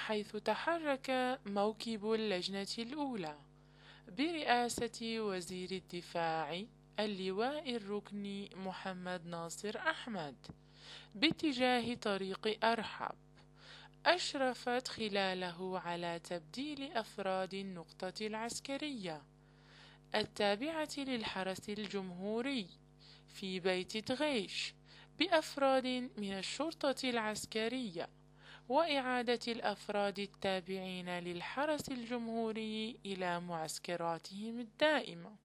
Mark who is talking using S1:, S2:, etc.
S1: حيث تحرك موكب اللجنة الأولى برئاسة وزير الدفاع اللواء الركن محمد ناصر أحمد باتجاه طريق أرحب. أشرفت خلاله على تبديل أفراد النقطة العسكرية التابعة للحرس الجمهوري في بيت تغيش بأفراد من الشرطة العسكرية، وإعادة الأفراد التابعين للحرس الجمهوري إلى معسكراتهم الدائمة.